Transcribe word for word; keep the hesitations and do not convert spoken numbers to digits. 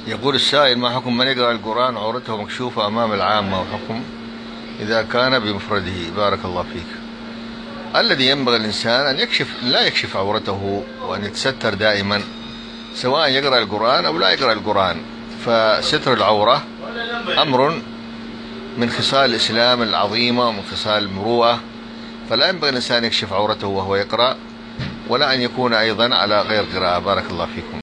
يقول السائل: ما حكم من يقرأ القرآن وعورته مكشوفة أمام العامة، وحكم إذا كان بمفرده؟ بارك الله فيك. الذي ينبغي الإنسان أن يكشف لا يكشف عورته وأن يتستر دائما، سواء يقرأ القرآن أو لا يقرأ القرآن. فستر العورة أمر من خصال الإسلام العظيمة ومن خصال المروءة، فلا ينبغي الإنسان يكشف عورته وهو يقرأ، ولا أن يكون أيضا على غير قراءة. بارك الله فيكم.